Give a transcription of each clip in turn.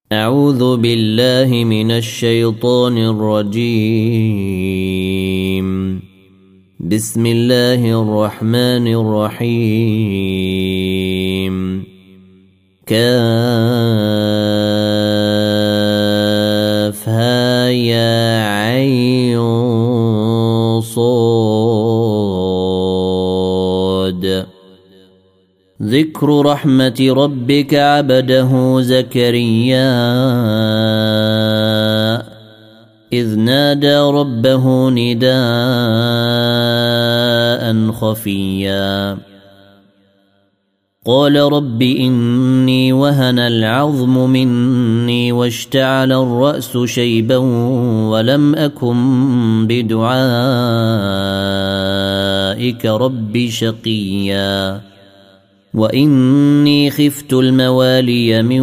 أعوذ بالله من الشيطان الرجيم. بسم الله الرحمن الرحيم. كافها يا عين صاد. ذكر رحمة ربك عبده زكريا إذ نادى ربه نداء خفيا قال رب إني وهن العظم مني واشتعل الرأس شيبا ولم أكن بدعائك رب شقيا وإني خفت الموالي من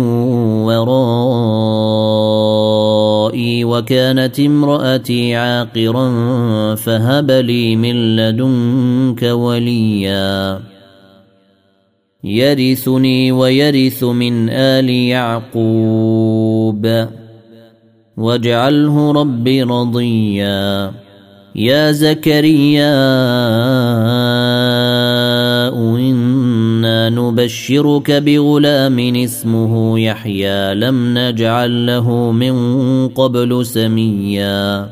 ورائي وكانت امرأتي عاقرا فهب لي من لدنك وليا يرثني ويرث من آل يعقوب واجعله ربي رضيا يا زكريا إنا نبشرك بغلام اسمه يحيى لم نجعل له من قبل سميا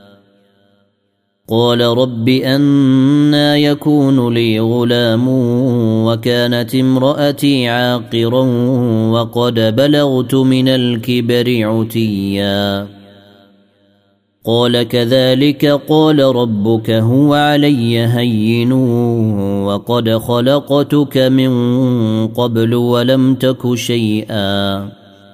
قال رب أنى يكون لي غلام وكانت امرأتي عاقرا وقد بلغت من الكبر عتيا قال كذلك قال ربك هو علي هين وقد خلقتك من قبل ولم تك شيئا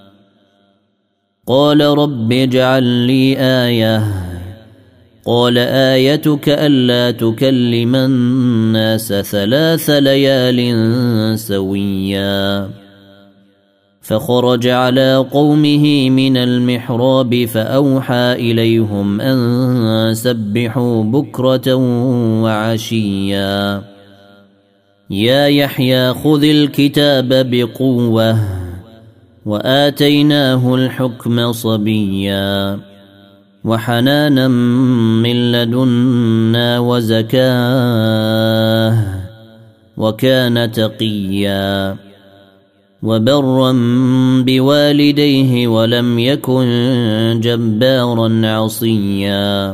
قال رب اجعل لي آية قال آيتك ألا تكلم الناس 3 ليال سويا فخرج على قومه من المحراب فأوحى إليهم أن سبحوا بكرة وعشيا يا يحيى خذ الكتاب بقوة وآتيناه الحكم صبيا وحنانا من لدنا وزكاه وكان تقيا وبرا بوالديه ولم يكن جبارا عصيا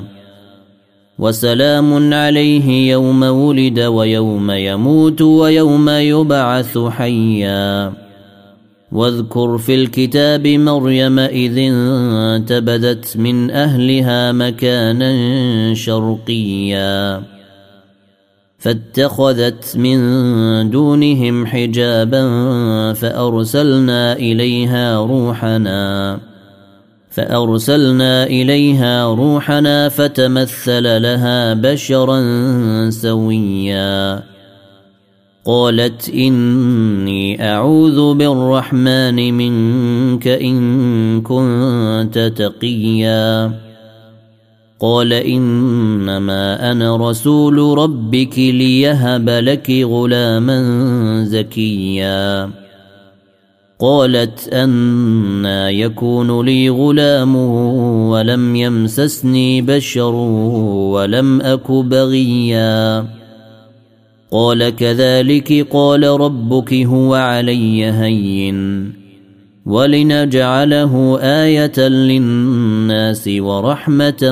وسلام عليه يوم ولد ويوم يموت ويوم يبعث حيا واذكر في الكتاب مريم إذ انتبذت من أهلها مكانا شرقيا فاتخذت من دونهم حجابا فأرسلنا إليها روحنا فتمثل لها بشرا سويا قالت إني أعوذ بالرحمن منك إن كنت تقيا قال إنما أنا رسول ربك ليهب لك غلاما زكيا قالت أنى يكون لي غلام ولم يمسسني بشر ولم أك بغيا قال كذلك قال ربك هو علي هين ولنجعله آية للناس ورحمة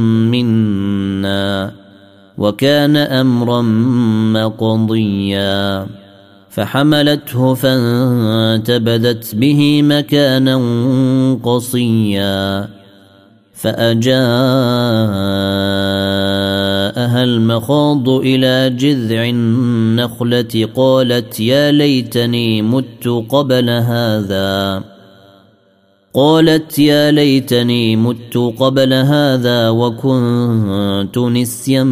منا وكان أمرا مقضيا فحملته فانتبذت به مكانا قصيا فأجاءها المخاض إلى جذع النخلة قالت يا ليتني مت قبل هذا وكنت نسيا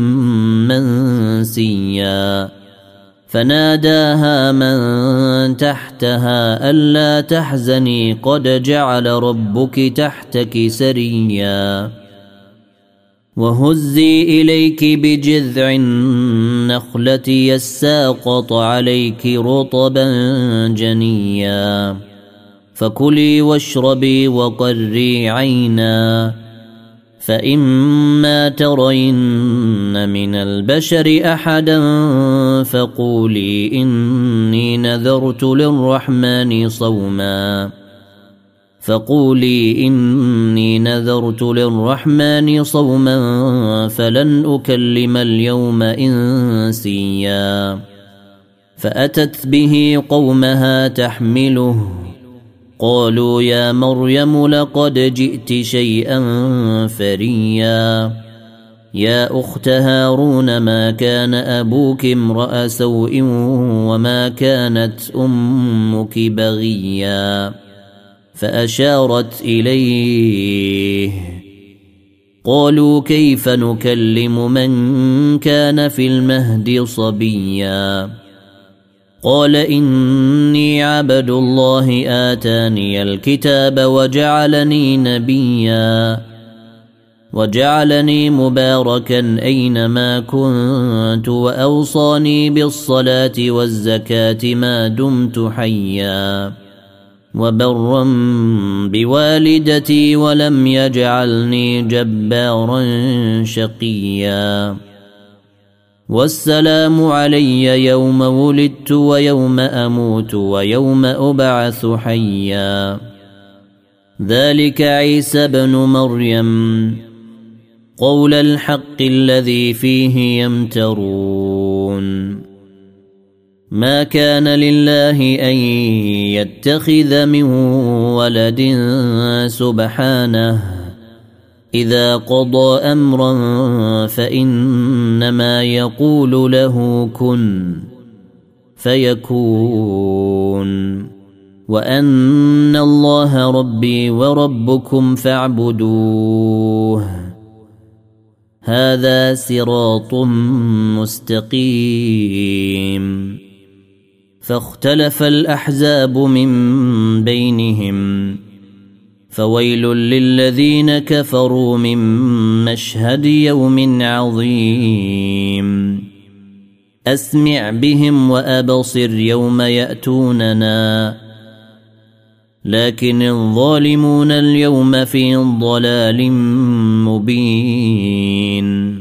منسيا فناداها من تحتها ألا تحزني قد جعل ربك تحتك سريا وهزي إليك بجذع النخلة يساقط عليك رطبا جنيا فكلي واشربي وقري عينا، فإما ترين من البشر أحدا فقولي إني نذرت للرحمن صوما فلن أكلم اليوم إنسيا. فأتت به قومها تحمله، قالوا يا مريم لقد جئت شيئا فريا. يا أخت هارون ما كان أبوك امرأ سوء وما كانت أمك بغيا. فأشارت إليه، قالوا كيف نكلم من كان في المهد صبيا. قال إني عبد الله آتاني الكتاب وجعلني نبيا وجعلني مباركا أينما كنت وأوصاني بالصلاة والزكاة ما دمت حيا وبرا بوالدتي ولم يجعلني جبارا شقيا. والسلام علي يوم ولدت ويوم أموت ويوم أبعث حيا. ذلك عيسى ابن مريم قول الحق الذي فيه يمترون. ما كان لله أن يتخذ من ولد سبحانه، إذا قضى أمرا فإنما يقول له كن فيكون، وأن الله ربي وربكم فاعبدوه، هذا صراط مستقيم. فاختلف الأحزاب من بينهم، فويل للذين كفروا من مشهد يوم عظيم. أسمع بهم وأبصر يوم يأتوننا، لكن الظالمون اليوم في ضلال مبين.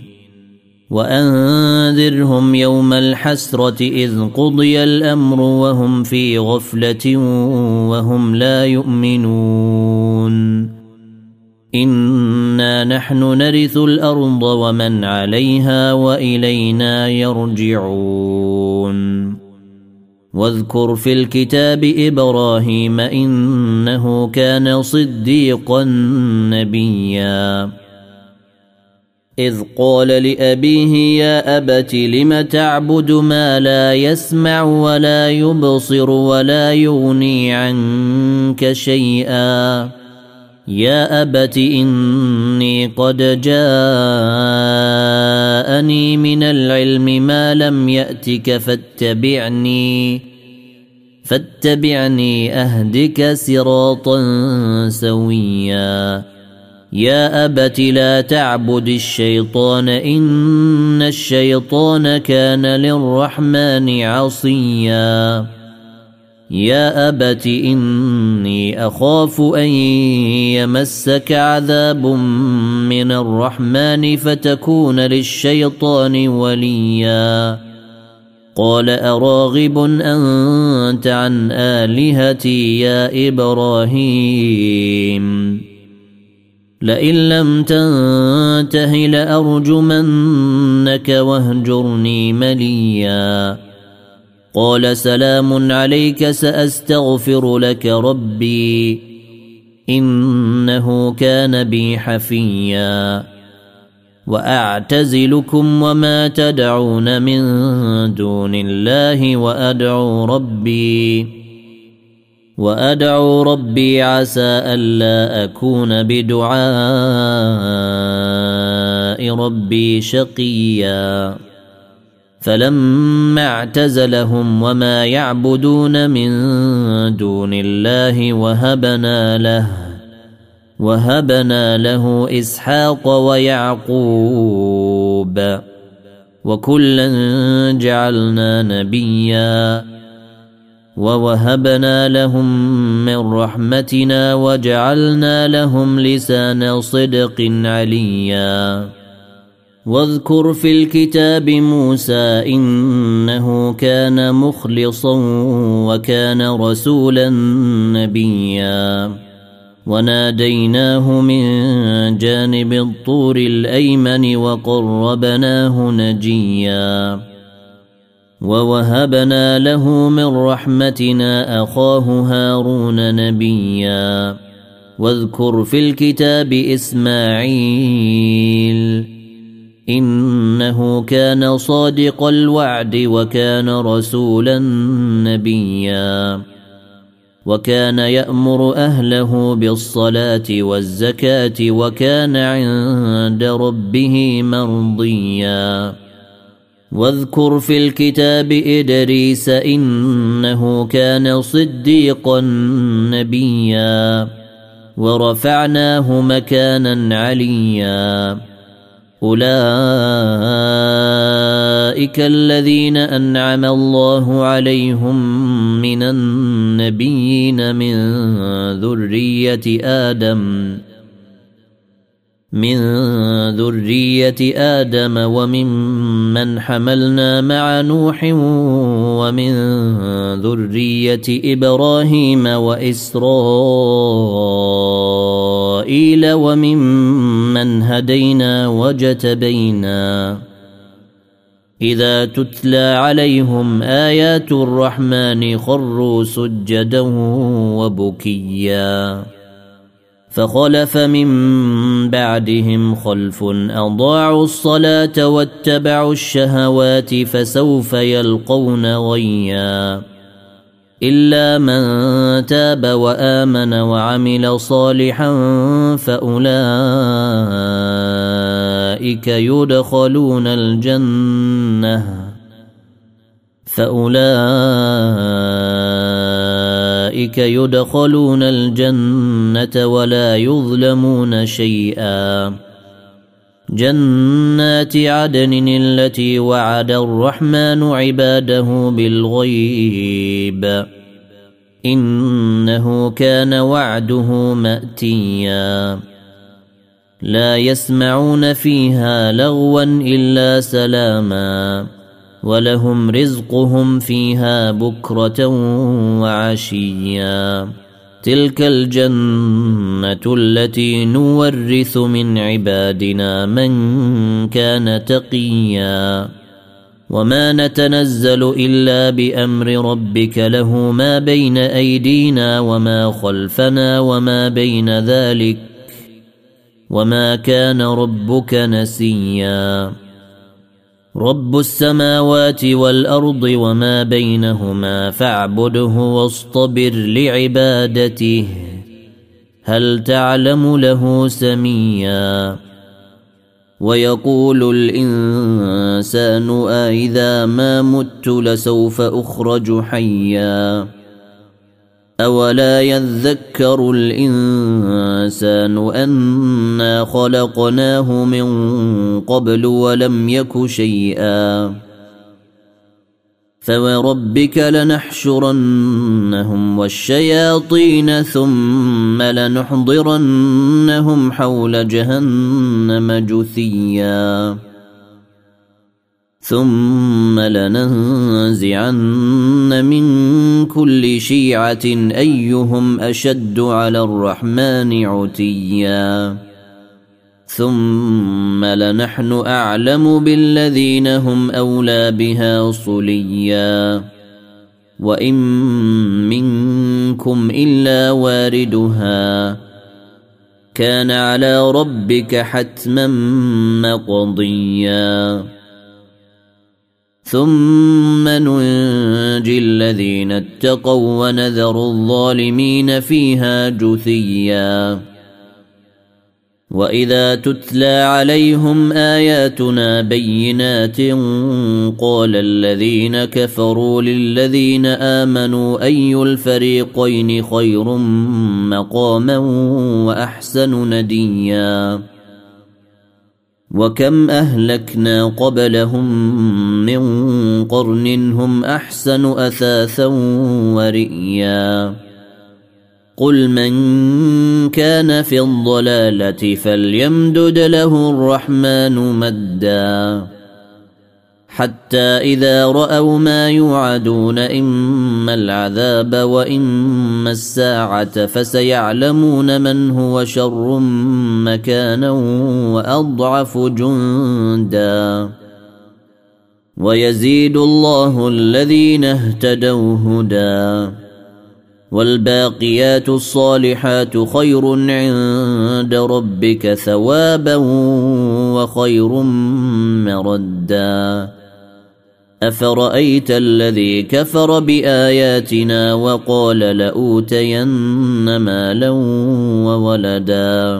وأنذرهم يوم الحسرة إذ قضي الأمر وهم في غفلة وهم لا يؤمنون. إنا نحن نرث الأرض ومن عليها وإلينا يرجعون. واذكر في الكتاب إبراهيم إنه كان صديقا نبيا. إذ قال لأبيه يا أبت لم تعبد ما لا يسمع ولا يبصر ولا يغني عنك شيئا. يا أبت إني قد جاءني من العلم ما لم يأتك فاتبعني أهدك صراطا سويا. يا أبت لا تعبد الشيطان إن الشيطان كان للرحمن عصيا. يا أبت إني أخاف أن يمسك عذاب من الرحمن فتكون للشيطان وليا. قال أراغب أنت عن آلهتي يا إبراهيم؟ لئن لم تنته لأرجمنك واهجرني مليا. قال سلام عليك سأستغفر لك ربي إنه كان بي حفيا. وأعتزلكم وما تدعون من دون الله وأدعو ربي عسى ألا أكون بدعاء ربي شقيا. فلما اعتزلهم وما يعبدون من دون الله وهبنا له إسحاق ويعقوب وكلا جعلنا نبيا. ووهبنا لهم من رحمتنا وجعلنا لهم لسان صدق عليا واذكر في الكتاب موسى إنه كان مخلصا وكان رسولا نبيا وناديناه من جانب الطور الأيمن وقربناه نجيا ووهبنا له من رحمتنا أخاه هارون نبيا واذكر في الكتاب إسماعيل إنه كان صادق الوعد وكان رسولا نبيا وكان يأمر أهله بالصلاة والزكاة وكان عند ربه مرضيا واذكر في الكتاب إدريس إنه كان صديقا نبيا ورفعناه مكانا عليا أولئك الذين أنعم الله عليهم من النبيين من ذرية آدم وممن حملنا مع نوح ومن ذرية إبراهيم وإسرائيل وممن هدينا وجتبينا إذا تتلى عليهم آيات الرحمن خروا سجدا وبكيا فخلف من بعدهم خلف أضاعوا الصلاة واتبعوا الشهوات فسوف يلقون غيا إلا من تاب وآمن وعمل صالحا فأولئك يدخلون الجنة ولا يظلمون شيئا جنات عدن التي وعد الرحمن عباده بالغيب إنه كان وعده مأتيا لا يسمعون فيها لغوا إلا سلاما ولهم رزقهم فيها بكرة وعشيا تلك الجنة التي نورث من عبادنا من كان تقيا وما نتنزل إلا بأمر ربك له ما بين أيدينا وما خلفنا وما بين ذلك وما كان ربك نسيا رب السماوات والأرض وما بينهما فاعبده واصطبر لعبادته هل تعلم له سميا ويقول الإنسان أإذا ما مت لسوف أخرج حيا أولا يذكر الإنسان أنا خلقناه من قبل ولم يك شيئا فوربك لنحشرنهم والشياطين ثم لنحضرنهم حول جهنم جثيا ثم لننزعن من كل شيعة أيهم أشد على الرحمن عتيا ثم لنحن أعلم بالذين هم أولى بها صليا وإن منكم إلا واردها كان على ربك حتما مقضيا ثم ننجي الذين اتقوا ونذر الظالمين فيها جثيا وإذا تتلى عليهم آياتنا بينات قال الذين كفروا للذين آمنوا أي الفريقين خير مقاما وأحسن نديا وكم أهلكنا قبلهم من قرن هم أحسن أثاثا ورئيا قل من كان في الضلالة فليمدد له الرحمن مدا حتى إذا رأوا ما يوعدون إما العذاب وإما الساعة فسيعلمون من هو شر مكانا وأضعف جندا ويزيد الله الذين اهتدوا هدى والباقيات الصالحات خير عند ربك ثوابا وخير مردا أفرأيت الذي كفر بآياتنا وقال لأوتين مالا وولدا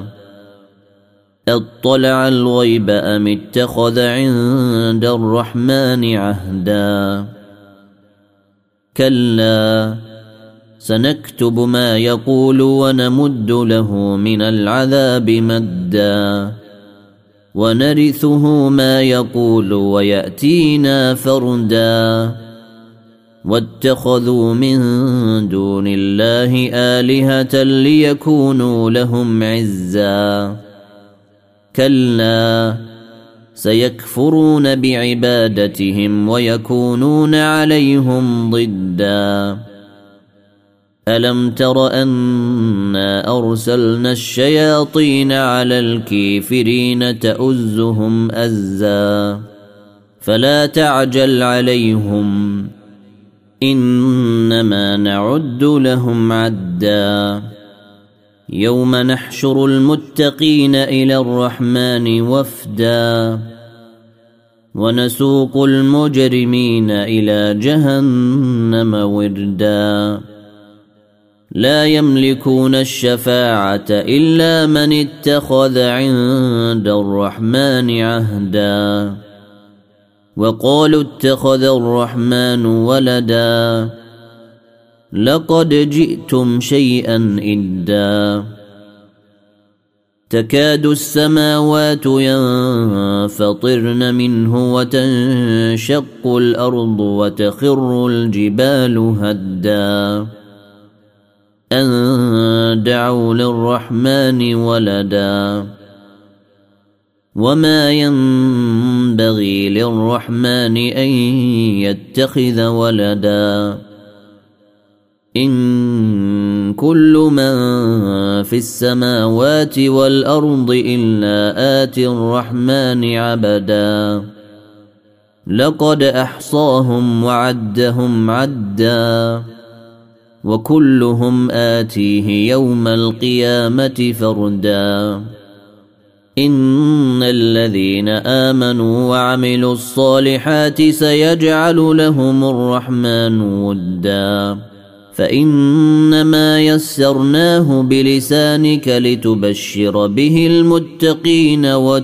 اطلع الغيب أم اتخذ عند الرحمن عهدا كلا سنكتب ما يقول ونمد له من العذاب مدا ونرثه ما يقول ويأتينا فردا واتخذوا من دون الله آلهة ليكونوا لهم عزا كلا سيكفرون بعبادتهم ويكونون عليهم ضدا ألم تر أنا أرسلنا الشياطين على الكافرين تؤزهم أزا فلا تعجل عليهم إنما نعد لهم عدا يوم نحشر المتقين إلى الرحمن وفدا ونسوق المجرمين إلى جهنم وردا لا يملكون الشفاعة إلا من اتخذ عند الرحمن عهدا وقالوا اتخذ الرحمن ولدا لقد جئتم شيئا إدا تكاد السماوات ينفطرن منه وتنشق الأرض وتخر الجبال هدا أن دعوا للرحمن ولدا وما ينبغي للرحمن أن يتخذ ولدا إن كل من في السماوات والأرض إلا آتي الرحمن عبدا لقد أحصاهم وعدهم عدا وكلهم آتيه يوم القيامة فردا إن الذين آمنوا وعملوا الصالحات سيجعل لهم الرحمن ودا فإنما يسرناه بلسانك لتبشر به المتقين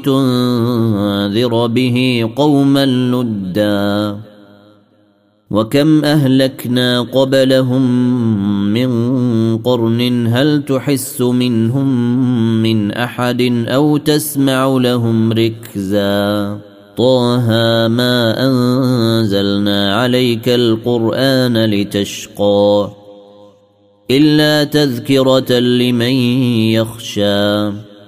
وتنذر به قوما لدا وكم أهلكنا قبلهم من قرن هل تحس منهم من أحد أو تسمع لهم ركزا طه ما أنزلنا عليك القرآن لتشقى إلا تذكرة لمن يخشى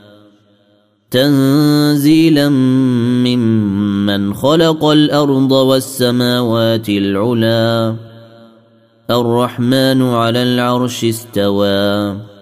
تنزيلا ممن خلق الأرض والسماوات العلا الرحمن على العرش استوى